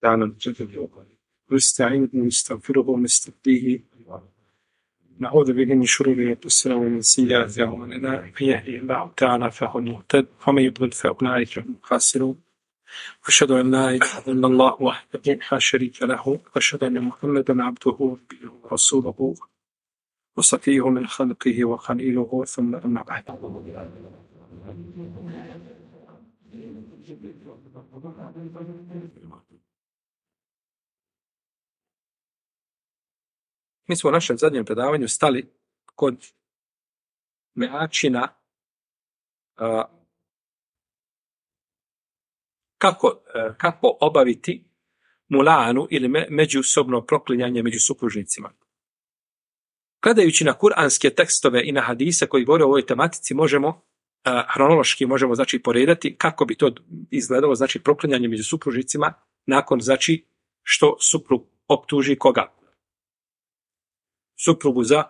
تعالى نستعين ونستغفره ونستهديه نعوذ به من شرور أنفسنا ومن سيئات أعمالنا من يهده الله تعالى فهو المهتد ومن يضلل فأولئك هم الخاسرون وأشهد أن لا إله إلا الله وحده لا شريك له وأشهد أن محمدا عبده ورسوله وصفيه من خلقه وخليله ثم أما بعد. Mi smo u našem zadnjem predavanju stali kod načina kako obaviti mulanu ili međusobno proklinjanje među supružnicima. Gledajući na kuranske tekstove i na hadise koji govore o ovoj tematici, možemo hronološki znači poredati kako bi to izgledalo, znači proklinjanje među supružnicima nakon znači što suprug optuži koga? Suprugu za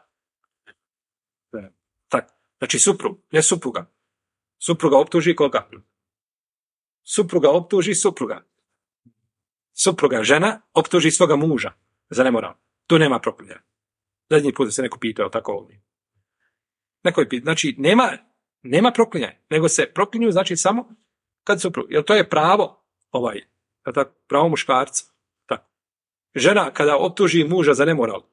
tak, znači suprug, ne supruga. Supruga optuži koga? Supruga optuži supruga. Supruga žena optuži svoga muža za nemoral. Tu nema proklinjanja. Zadnji put se neko pitao tako ovdje. Neko je pitao, znači nema proklinjanja, nego se proklinju znači samo kad suprug. Jer to je pravo pravo muškarca. Tako. Žena kada optuži muža za nemoral,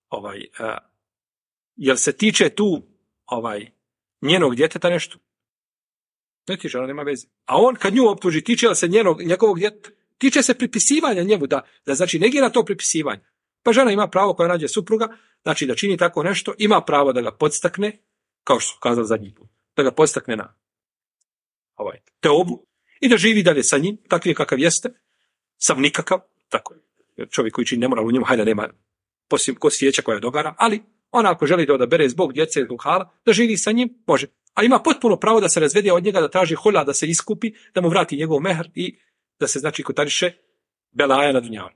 jel se tiče tu njenog djeteta nešto? Ne tiče, ona nema veze. A on kad nju optuži, tiče li se njegovog djeteta? Tiče se pripisivanja njemu, da znači negira to pripisivanje. Pa žena ima pravo koja nađe supruga, znači da čini tako nešto, ima pravo da ga podstakne, kao što su kazali zadnji put, da ga podstakne na teobu i da živi dalje sa njim, takvi kakav jeste, sam nikakav, tako je. Čovjek koji čini nemoral u njemu, hajde nema poslije ko svijeća koja dogara, ali ona ako želi da odabere zbog djece, zbog hala, da živi sa njim, može. A ima potpuno pravo da se razvede od njega, da traži hula, da se iskupi, da mu vrati njegov mehr i da se znači kotariše belaja na dunjavu.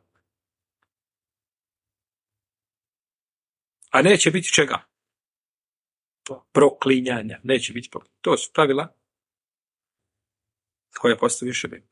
A neće biti čega? Proklinjanja. Neće biti proklinjanja. To su pravila koje postoji više biti.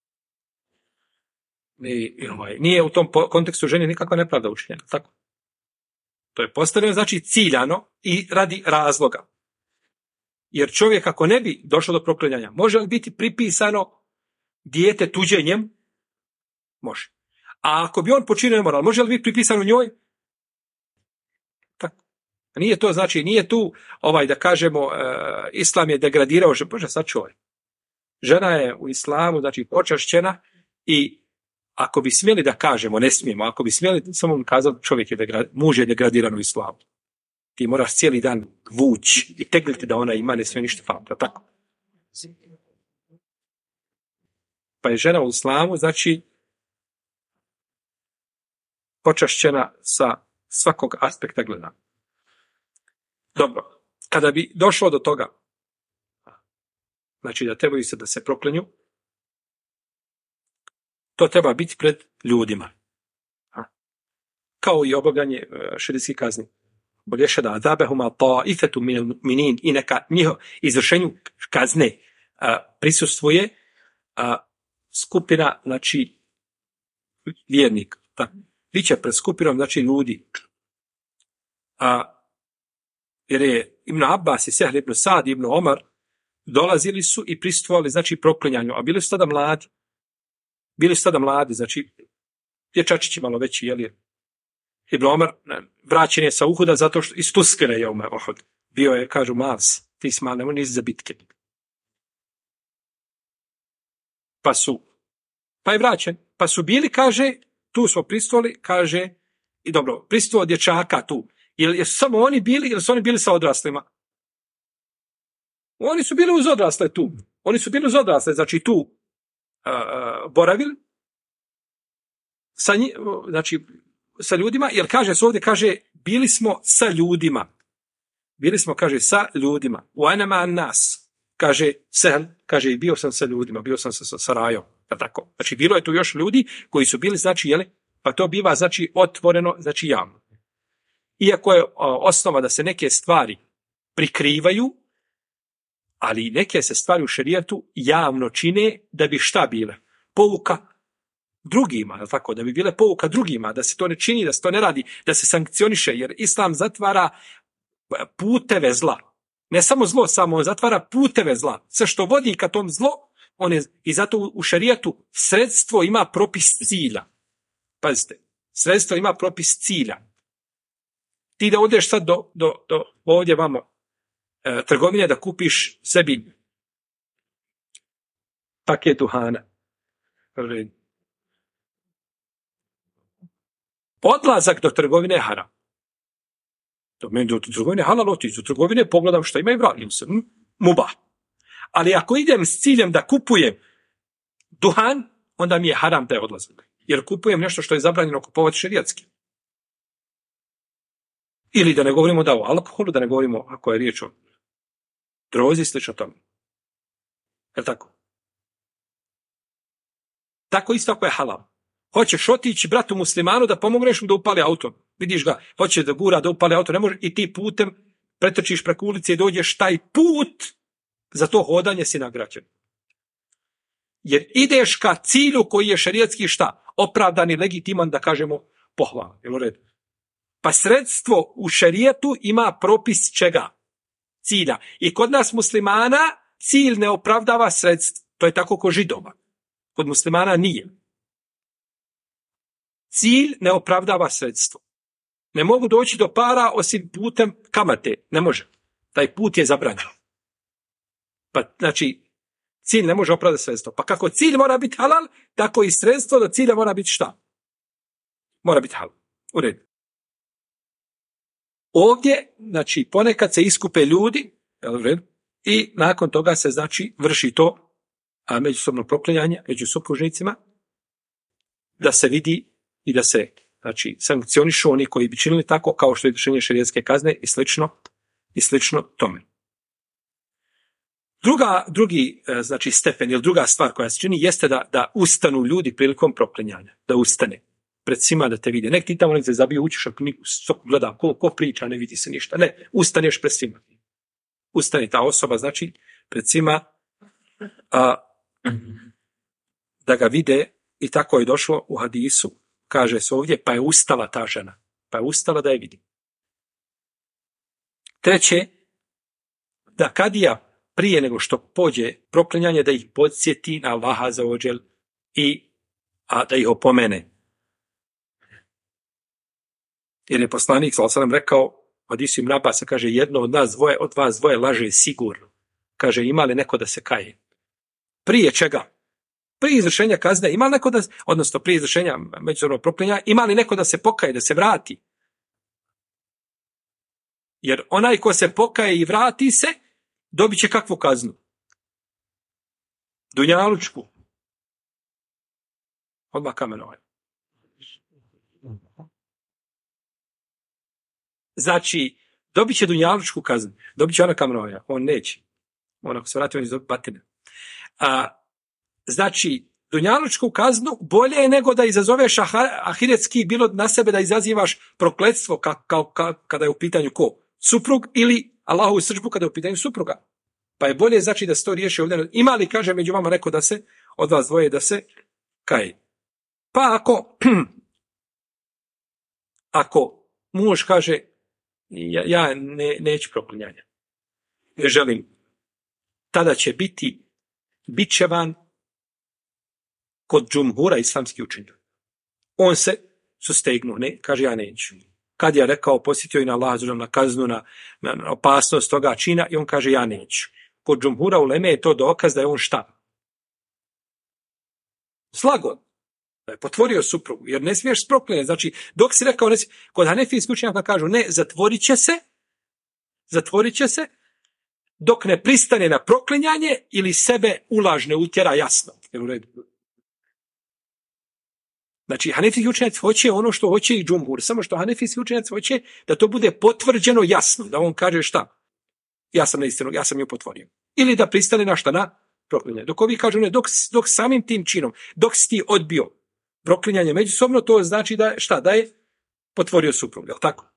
Nije u tom kontekstu ženi nikakva nepravda učinjena. Tako. To je postavljeno znači ciljano i radi razloga. Jer čovjek ako ne bi došlo do proklinjanja, može li biti pripisano dijete tuđenjem? Može. A ako bi on počinio nemoral, može li biti pripisano njoj? Tako. Nije to znači, nije tu da kažemo islam je degradirao, Bože sačuvaj. Žena je u islamu znači počašćena i ako bi smjeli da kažemo, ne smijemo, ako bi smjeli samo kazati muž je degradiran u islamu. Ti moraš cijeli dan vući i tegliti da ona ima, ne smije ništa faliti, tako? Pa je žena u islamu, znači, počašćena sa svakog aspekta gledanja. Dobro, kada bi došlo do toga, znači da trebaju se da se proklinju, to treba biti pred ljudima. Kao i obavljanje šerijskih kazni. Bolješe da azabehuma ta'ifetu minin i neka njihovo izvršenju kazne prisustvuje skupina, znači, vjernika. Biće pred skupinom, znači, ljudi. Jer je Ibn Abbas i Sehl ibn Sad i Ibn Omar dolazili su i prisustvovali, znači, proklinjanju, a bili su tada mladi. Znači, dječačići malo veći, Ibn Omar vraćen je sa Uhuda zato što iz Tuskere je Uhud. Bio je, kažu, Mars, ti si mal, nemoj nisi za bitke. Pa je vraćen. Pa su bili, kaže, tu smo pristovali, kaže, i dobro, pristovao dječaka tu. Jer su samo oni bili, ili su oni bili sa odraslima? Oni su bili uz odrasle tu. Znači tu boravili sa ljudima, jer kaže se ovdje, kaže, bili smo sa ljudima. U anama nas, kaže Sehl, kaže, i bio sam sa ljudima, bio sam sa Rajom. Tako. Znači, bilo je tu još ljudi koji su bili, znači, pa to biva, znači, otvoreno, znači, javno. Iako je osnova da se neke stvari prikrivaju, ali neke se stvari u šerijatu javno čine da bi šta bile? Pouka drugima, je tako, da bi bile pouka drugima, da se to ne čini, da se to ne radi, da se sankcioniše, jer Islam zatvara puteve zla. Ne samo zlo, samo zatvara puteve zla. Sve što vodi ka tom zlo, i zato u šerijatu sredstvo ima propis cilja. Pazite, sredstvo ima propis cilja. Ti da odeš sad do ovdje vamo trgovine da kupiš sebi paket duhana. Odlazak do trgovine je haram. Do trgovine je halal otići. Do trgovine pogledam što ima i vratim se. Mubah. Ali ako idem s ciljem da kupujem duhan, onda mi je haram taj odlazak. Jer kupujem nešto što je zabranjeno kupovati šerijatski. Ili da ne govorimo da o alkoholu, da ne govorimo ako je riječ o drozi, slično tome. Je li tako? Tako isto ako je halal. Hoćeš otići bratu muslimanu da pomogneš mu da upali auto. Vidiš ga, hoće da gura da upali auto, ne može, i ti putem pretrčiš preko ulice i dođeš taj put, za to hodanje si nagrađen. Jer ideš ka cilju koji je šerijatski šta? Opravdan i legitiman, da kažemo pohvalan. Jel u redu? Pa sredstvo u šerijatu ima propis čega? Cilja. I kod nas muslimana cilj ne opravdava sredstvo. To je tako kod Židova. Kod muslimana nije. Cilj ne opravdava sredstvo. Ne mogu doći do para osim putem kamate. Ne može. Taj put je zabranjen. Pa znači, cilj ne može opravdati sredstvo. Pa kako cilj mora biti halal, tako i sredstvo do cilja mora biti šta? Mora biti halal. U redu. Ovdje, znači, ponekad se iskupe ljudi, u redu, i nakon toga se, znači, vrši to međusobno proklinjanje među supružnicima, da se vidi i da se, znači, sankcionišu oni koji bi činili tako, kao što je izvršenje šerijatske kazne i slično tome. Drugi, znači, stepen ili druga stvar koja se čini jeste da ustanu ljudi prilikom proklinjanja, da ustane pred svima da te vide. Nek ti tamo nek se zabiju, učiš, ako gleda ko priča, ne vidi se ništa. Ne, ustaneš pred svima. Ustane ta osoba, znači, pred svima, da ga vide, i tako je došlo u hadisu, kaže se ovdje, pa je ustala ta žena. Pa je ustala da je vidi. Treće, da kadija prije nego što pođe proklinjanje, da ih podsjeti na Allaha za ođel da ih opomene. Jer je poslanik sallallahu alejhi ve sellem rekao, u hadisu Ibn Abasa, kaže, jedno od vas dvoje laže sigurno. Kaže, ima li neko da se kaje? Prije čega? Prije izvršenja kazne, ima li neko odnosno prije izvršenja međusobnog proklinjanja, ima li neko da se pokaje, da se vrati? Jer onaj ko se pokaje i vrati se, dobit će kakvu kaznu? Dunjalučku. Odmah kamenovanje. Znači, dobit će dunjalučku kaznu. Dobit će ona kamenovanja. On neće. On ako se vrati, on će dobiti batine. Znači, dunjalučku kaznu bolje je nego da izazoveš ahiretski, bilo na sebe da izazivaš prokletstvo kada je u pitanju ko? Suprug, ili Allahovu srdžbu kada je u pitanju supruga. Pa je bolje, znači, da se to riješi ovdje. Ima li, kaže, među vama neko da se, od vas dvoje, da se kaje? Pa ako muž kaže, ja neću proklinjanja, ne želim, tada će biti bičevan kod džumhura islamski učenjaka. On se sustegnu, ne, kaže, ja neću. Kad je rekao, posjetio i na Allah, na kaznu, na opasnost toga čina, i on kaže, ja neću. Kod džumhura uleme je to dokaz da je on šta? Slagon. Da je potvorio suprugu, jer ne smiješ proklinjati. Znači, dok si rekao, kod hanefijskih učenjaka kažu, ne, zatvorit će se, dok ne pristane na proklinjanje ili sebe ulažne utjera jasno. Znači, hanefijski učenjaci hoće ono što hoće i džumhur, samo što hanefijski učenjaci hoće da to bude potvrđeno jasno, da on kaže šta? Ja sam na istinu, ja sam ju potvorio. Ili da pristane na šta? Na proklinjanje. Dok ovi kažu, ne, dok samim tim činom, dok si ti odbio proklinjanje međusobno, to znači da šta? Da je potvorio suprug, je li tako?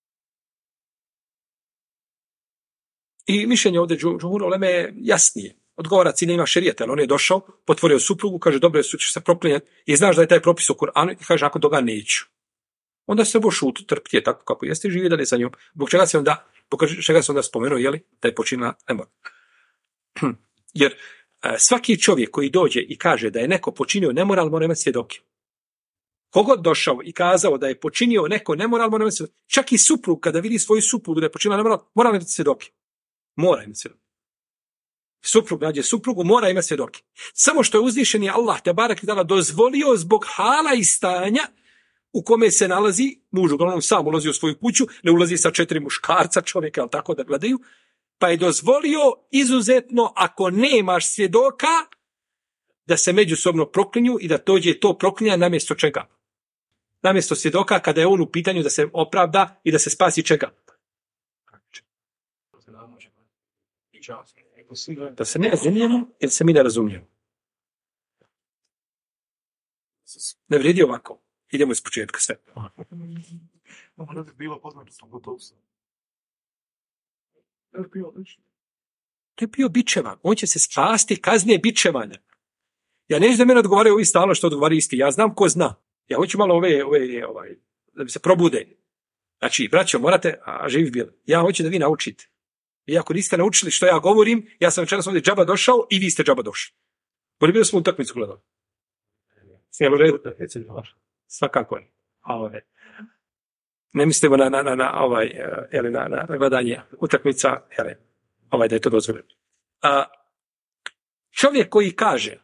I mišljenje ovdje džumhura uleme je jasnije. odgovara ciljevima šerijata, ali on je došao, potvorio suprugu, kaže, dobro, ćeš se proklinjati i znaš da je taj propis u Kur'anu i kaže, nakon toga neću. Onda se šutu, trpiti je tako kako jeste i živi dalje sa njom. Zbog čega se onda spomenuo, da je počinila nemor. Jer svaki čovjek koji dođe i kaže da je neko počinio nemoral, mora imati svjedoke. Kogod došao i kazao da je počinio neko nemoral, mora imati svjedoke. Čak i suprug, kada vidi svoju suprugu da je počinila nemoral, mora imati svjedoke. Mora imati svjedoke. Suprug nađe suprugu, mora imati svjedoke. Samo što je uzvišeni Allah te barek dozvolio zbog hala i stanja u kome se nalazi, muž uglavnom sam ulazi u svoju kuću, ne ulazi sa 4 muškarca čovjeka, ali tako da gledaju, pa je dozvolio izuzetno, ako nemaš svjedoka, da se međusobno proklinju i da dođe to proklinja namjesto čega? Namjesto svjedoka kada je on u pitanju da se opravda i da se spasi čega? Da se ne razumijemo ili se mi ne razumijemo. Ne vredi ovako. Idemo iz početka sve. Ono bi bilo poznato sam gotovo sam. To je bio bičevan. On će se spasti kazne bičevanja. Ja neću da mene odgovaraju ovi stalno što odgovaraju isti. Ja znam ko zna. Ja hoću malo da bi se probude. Znači, braćo, morate, a živi bili. Ja hoću da vi naučite. I ako niste naučili što ja govorim, ja sam večeras ovdje džaba došao i vi ste džaba došli. Bolje smo utakmicu gledali. Sjelo redu? Svakako je. Ne mislimo na gledanje utakmica, da je to dozvoljeno. Čovjek koji kaže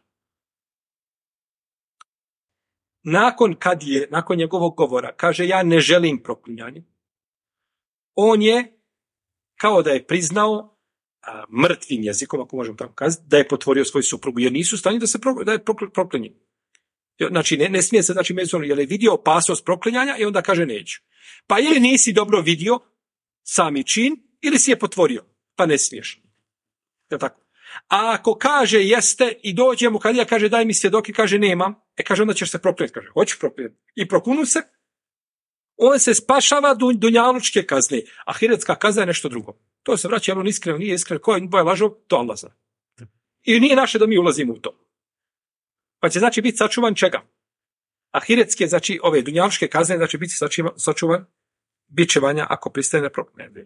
nakon njegovog govora, kaže ja ne želim proklinjanje, on je kao da je priznao mrtvim jezikom, ako možemo tako kazati, da je potvorio svoju suprugu, jer nisu u stanju da je proklinjen. Znači, ne smije se, međusobno, jer je vidio opasnost proklinjanja i onda kaže neću. Pa ili nisi dobro vidio sami čin, ili si je potvorio, pa ne smiješ. Je tako? A ako kaže jeste i dođe mu kadija, kaže daj mi svjedoke, kaže nemam, kaže onda ćeš se proklinjati, kaže hoću proklinjati. I prokunu se, on se spašava dunjalučke kazne, a ahiretska kazna je nešto drugo. To se vraća, on iskreno, nije iskreno, ko je boja lažov, to Allah zna. I nije naše da mi ulazimo u to. Pa će biti sačuvan čega? Ahiretske, ove dunjalučke kazne, biti sačuvan bičevanja ako pristaje na proklinjanje.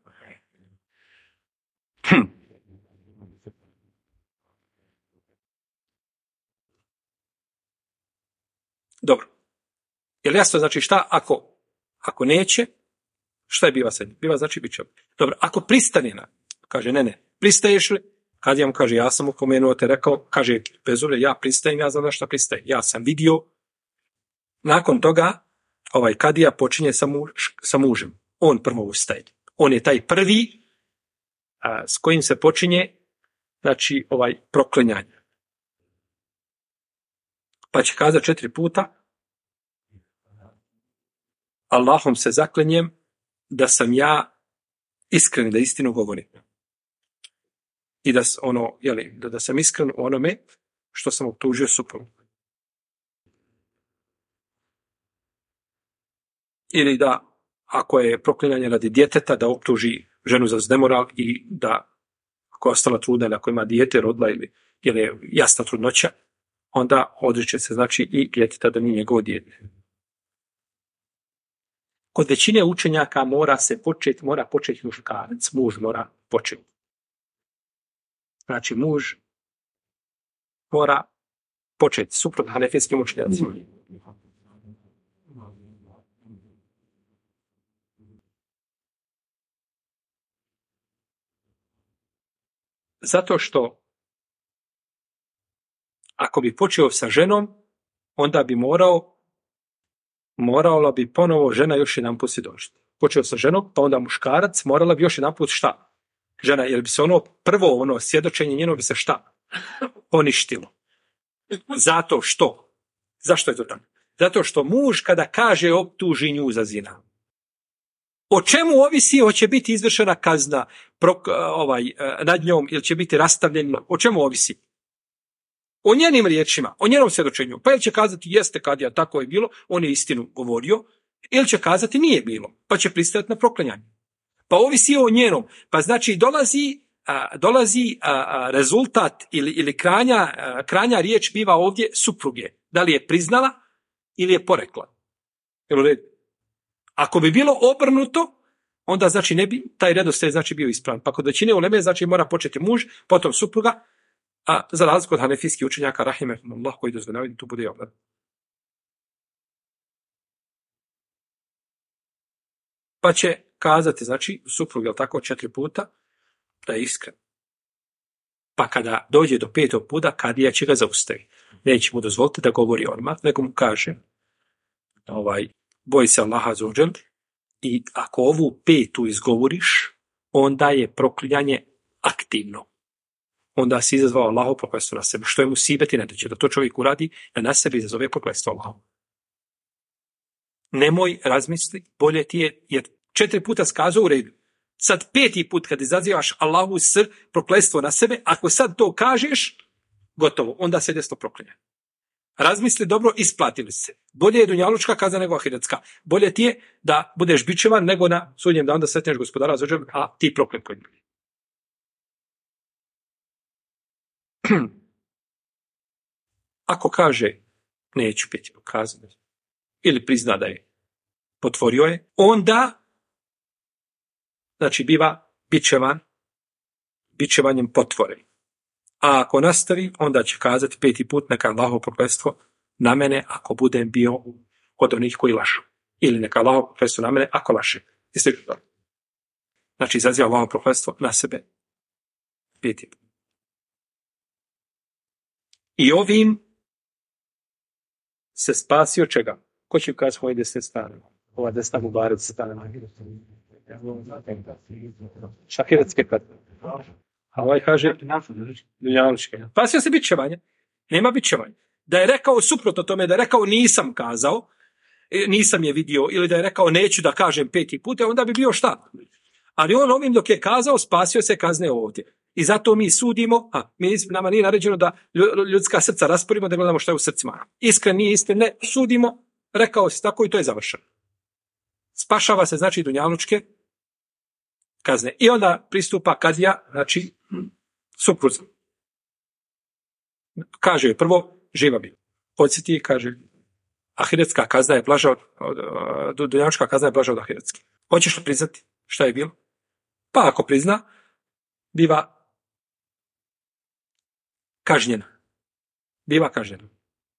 Dobro. Je li jasno, šta ako neće, šta je biva sad? Biva bit će. Dobro, ako pristane na, kaže ne, pristaješ li? Kad ja mu kaže, ja sam opomenuo te rekao, kaže, bez uvre, ja pristajem, ja znam na šta pristajem. Ja sam vidio. Nakon toga, kadija počinje sa mužem. On prvo ustaje. On je taj prvi s kojim se počinje, proklinjanje. Pa će kazati 4 puta, Allahom se zaklinjem da sam ja iskren, da istinu govorim. I da sam iskren u onome što sam optužio suprugu. Ili da, ako je proklinjanje radi djeteta, da optuži ženu za nemoral i da, ako je ostala trudna ili ako ima dijete, rodila ili je jasna trudnoća, onda odriče se i djeteta da nije njegovo dijete. Kod većine učenjaka mora početi muškarac, muž mora početi. Znači, muž mora početi, suprotno hanefijskim učenjacima. Zato što ako bi počeo sa ženom, onda bi morala bi ponovo žena još jedan put svjedočiti. Počeo sa ženom, pa onda muškarac, morala bi još jedan put šta? Žena, jer bi se prvo svjedočenje njeno bi se šta? Poništilo. Zato što? Zašto je to tako? Zato što muž kada kaže optuži nju za zina, o čemu ovisi, hoće biti izvršena kazna nad njom ili će biti rastavljeno, o čemu ovisi? O njenim riječima, o njenom svjedočenju. Pa ili će kazati jeste kadija, tako je bilo, on je istinu govorio, ili će kazati nije bilo, pa će pristajati na proklinjanje. Pa ovisi o njenom. Pa znači dolazi dolazi rezultat ili kranja riječ biva ovdje supruge. Da li je priznala ili je porekla. Jel u redu? Ako bi bilo obrnuto, onda znači ne bi taj redoslijed znači bio ispravan. Pa kod većine uleme znači mora početi muž, potom supruga, a za razliku od hanefijskih učenjaka rahimehumullah koji dozvoljavaju da tu bude obrnuto. Pa će kazati, znači, suprug, jel tako, 4 puta, da je iskren. Pa kada dođe do 5. puta, kadija će ga zaustaviti. Neće mu dozvoliti da govori odmah, nego mu kaže, boj se Allaha azzawajal, i ako ovu 5. izgovoriš, onda je proklinjanje aktivno. Onda si izazvao Allahovo prokletstvo na sebe. Što je musibet i ne dođe da to čovjek uradi, da na sebe izazove prokletstvo Allahovo. Nemoj razmisli, bolje ti je, jer 4 puta skazao u redu. Sad 5. put kad izazivaš Allahu prokletstvo na sebe, ako sad to kažeš, gotovo, onda se desno proklinje. Razmisli dobro, isplatili se. Bolje je dunjalučka kazna nego ahiretska. Bolje ti je da budeš bičevan nego na sudnjem danu da sretneš gospodara azzawajal, a ti proklet kod njega. Ako kaže neću 5. kazati ili prizna da je potvorio je, onda znači biva bičevanjem potvore. A ako nastavi, onda će kazati 5. put neka Allahovo prokletstvo na mene ako budem bio od onih koji lažu. Ili neka Allahovo prokletstvo na mene ako laže. Znači izaziva Allahovo prokletstvo na sebe 5. put. I ovim se spasio čega? Ko će kazati moje 10 strane? Ova 10 mubarak strane. Šahiretske kazne. A ovaj kaže dunjalučke. Spasio se bičevanje. Nema bičevanja. Da je rekao suprotno tome, da je rekao nisam kazao, nisam je vidio, ili da je rekao neću da kažem 5. put, onda bi bio šta? Ali on ovim dok je kazao, spasio se kazne ovdje. I zato mi sudimo, nama nije naređeno da ljudska srca rasporimo, da gledamo što je u srcima. Iskren, nije iskren, ne, sudimo, rekao si tako i to je završeno. Spašava se, znači, dunjalučke kazne. I onda pristupa kadija, znači, supruza. Kaže joj prvo, živa bi. Podsjeti, kaže, ahiretska kazna je blaža od dunjalučka kazna je blaža od ahiretske. Hoćeš li priznati šta je bilo? Pa ako prizna, biva kažnjena. Biva kažnjena.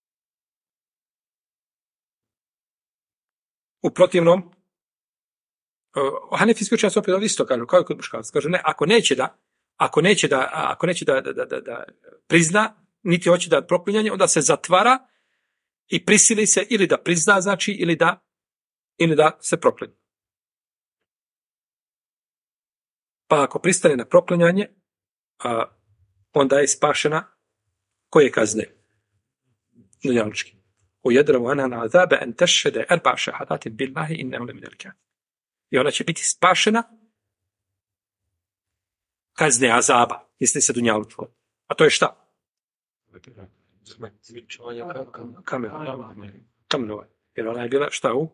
U protivnom, hanefijski učenjaci opet isto kažu, kao i kod muškaraca, kažu ne, ako neće da prizna, niti hoće da proklinjanje, onda se zatvara i prisili se ili da prizna, znači, ili da se proklinje. Pa ako pristane na proklinjanje, onda je spašena koje kazne? Dunjalučki. Ujedravu ana azabe en tešhede erba šahadatin billahi innehu leminel kafirun. I ona će biti spašena kazne azaba, misli se dunjalučko. A to je šta? Kamenovanje. Jer ona je bila šta u?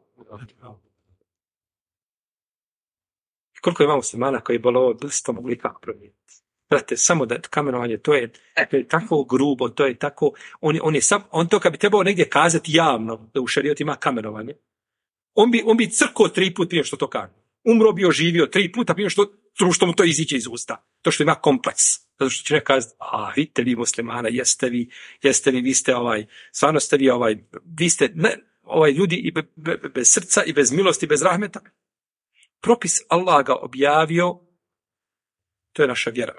Koliko imamo muslimana koji je bilo blistom oblika promijeniti? Znate, samo da kamenovanje, to je tako grubo, to je tako, on to kad bi trebao negdje kazati javno, da u šerijatu ima kamenovanje, on bi crkao 3 puta prije što to kaže. Umro bi oživio 3 puta prije što mu to iziđe iz usta. To što ima kompleks. Zato što će nekako kazati, vidite vi muslimana, jeste vi, vi ste stvarno ste vi ste ljudi i bez srca i bez milosti, bez rahmeta. Propis Allah ga objavio, to je naša vjera.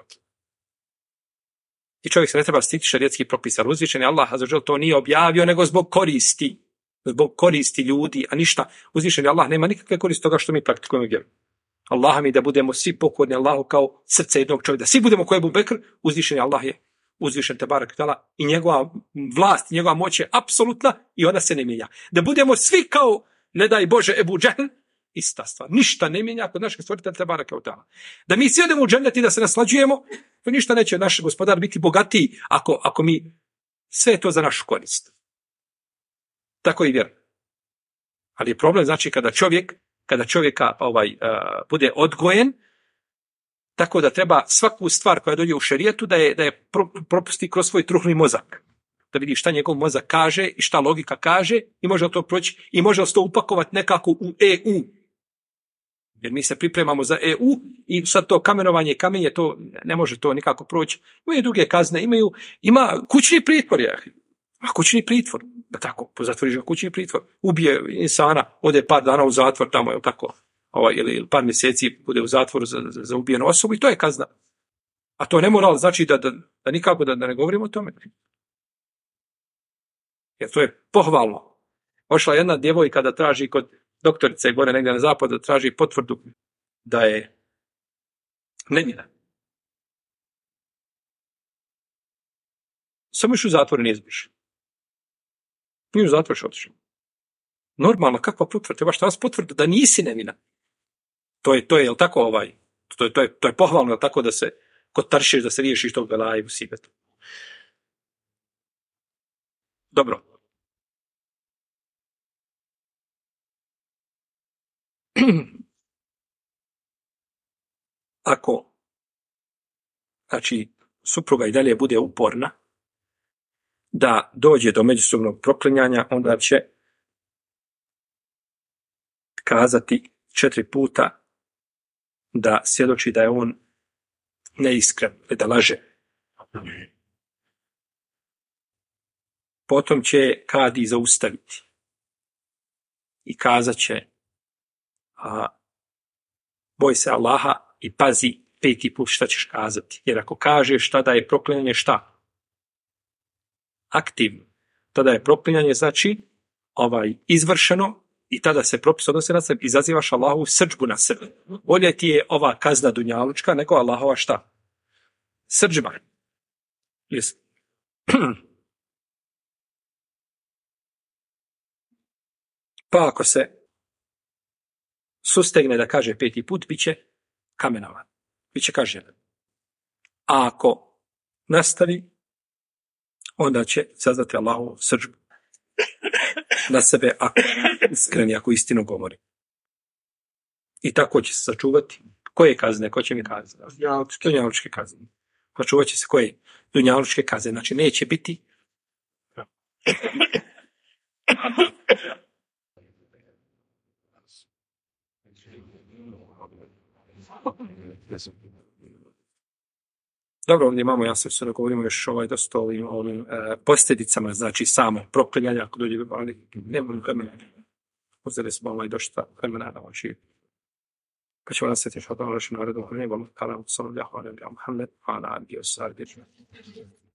I čovjek se ne treba stiti šarijetskih propisa. Uzvišen je Allah azzawajal to nije objavio, nego zbog koristi ljudi, a ništa. Uzvišen je Allah nema nikakve koristi toga što mi praktikujemo vjeru. Allah mi da budemo svi pokorni Allahu kao srce jednog čovjeka. Da svi budemo kao Ebu Bekr, uzvišen je Allah je uzvišen tebarak tala i njegova vlast, njegova moć je apsolutna i ona se ne mijenja. Da budemo svi kao, ne daj Bože, Ebu Džehl, ista stvar. Ništa ne mijenja kod našeg stvoritelja tebaraka tala. Da mi svi odemo u džennet i da se naslađujemo, to ništa neće naš gospodar biti bogatiji ako mi sve to za našu korist. Tako i vjer. Ali je problem, znači, kada čovjeka bude odgojen Tako da treba svaku stvar koja dođe u šerijetu da je propusti kroz svoj truhni mozak. Da vidi šta njegov mozak kaže i šta logika kaže i može to proći i može to upakovati nekako u EU. Jer mi se pripremamo za EU i sad to kamenovanje i kamenje, to ne može to nikako proći. Imaju druge kazne, ima kućni pritvor. A kućni pritvor, da tako, zatvoriš ga kućni pritvor. Ubije insana, ode par dana u zatvor tamo, je tako, ili par mjeseci bude u zatvoru za ubijenu osobu i to je kazna. A to ne mora znači da nikako da ne govorimo o tome. Jer to je pohvalno. Ošla jedna djevojka da traži kod doktorice gore negdje na zapadu, da traži potvrdu da je nevina. Samo još u zatvoru nije izbiš. Nije u zatvoru još otišao. Normalno, kakva potvrda? Treba šta vas potvrda da nisi nevina. To je, jel tako to je pohvalno, jel tako da se kod taršiš da se riješiš tog belaja i musibetu. Dobro. Ako, znači, supruga i dalje bude uporna da dođe do međusobnog proklinjanja, onda će kazati 4 puta da svjedoči da je on neiskren, da laže. Potom će kadi zaustaviti i kazat će boj se Allaha i pazi 5. put šta ćeš kazati. Jer ako kažeš tada je proklinjanje šta? Aktivno. Tada je proklinjanje znači izvršeno i tada se propis odnosi na sebe, izazivaš Allahovu srdžbu na sebe. Bolje ti je ova kazna dunjalučka nego Allahova šta? Srdžba. Yes. Pa ako se sustegne da kaže 5. put, bit će kamenovan. Biće kažnjen. A ako nastavi, onda će saznati Allahovu srdžbu na sebe ako iskreni, ako istinu govori. I tako će se sačuvati. Koje kazne? Ko će mi kazati? Dunjalučke kazne. Sačuvat će se koje? Dunjalučke kazne. Znači neće biti Dobro, ovdje imamo, ja se govorimo još dosta ovim posljedicama, znači samo proklinjanja, ako dođe, ali nemamo vremena. Uzeli smo dosta vremena na oči. Pa ćemo nastaviti što to naši naredno, nebom, kalam, sallam, jahvanem, ja Muhammed, ala, bio sarbi.